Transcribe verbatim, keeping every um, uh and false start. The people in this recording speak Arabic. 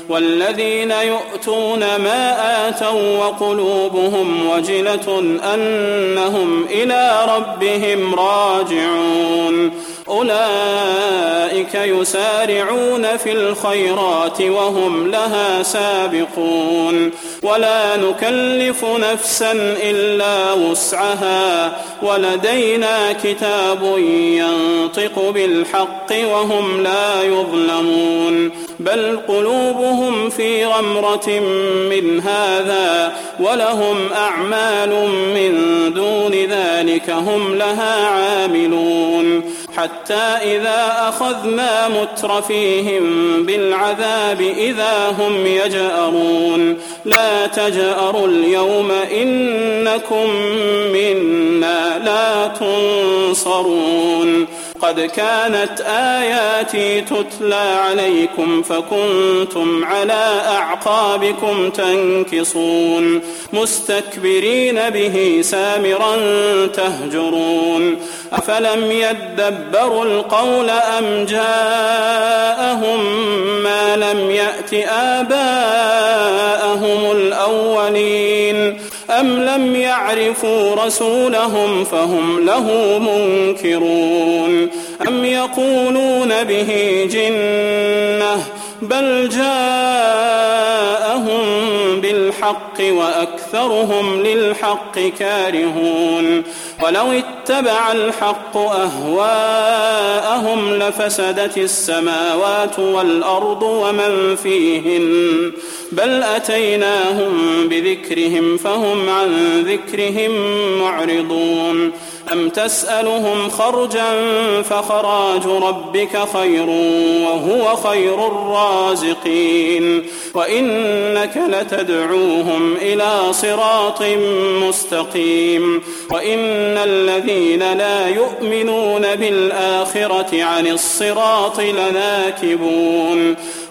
والذين يؤتون ما آتوا وقلوبهم وجلة أنهم إلى ربهم راجعون أولئك يسارعون في الخيرات وهم لها سابقون ولا نكلف نفسا إلا وسعها ولدينا كتاب ينطق بالحق وهم لا يظلمون بل قلوبهم في غمرة من هذا ولهم أعمال من دون ذلك هم لها عاملون حتى إذا أخذنا مترفيهم بالعذاب إذا هم يجأرون لا تجأروا اليوم إنكم منا لا تنصرون قد كانت آياتي تتلى عليكم فكنتم على أعقابكم تنكصون مستكبرين به سامرا تهجرون أفلم يدبروا القول أم جاءهم ما لم يأت آباءهم الأولين أم لم يعرفوا رسولهم فهم له منكرون أم يقولون به جنة بل جاءهم بالحق وأكثرهم للحق كارهون ولو اتبع الحق أهواءهم لفسدت السماوات والأرض ومن فيهن بل أتيناهم بذكرهم فهم عن ذكرهم معرضون أم تسألهم خرجا فخراج ربك خير وهو خير الرازقين وإنك لتدعوهم إلى صراط مستقيم وإن الذين لا يؤمنون بالآخرة عن الصراط لناكبون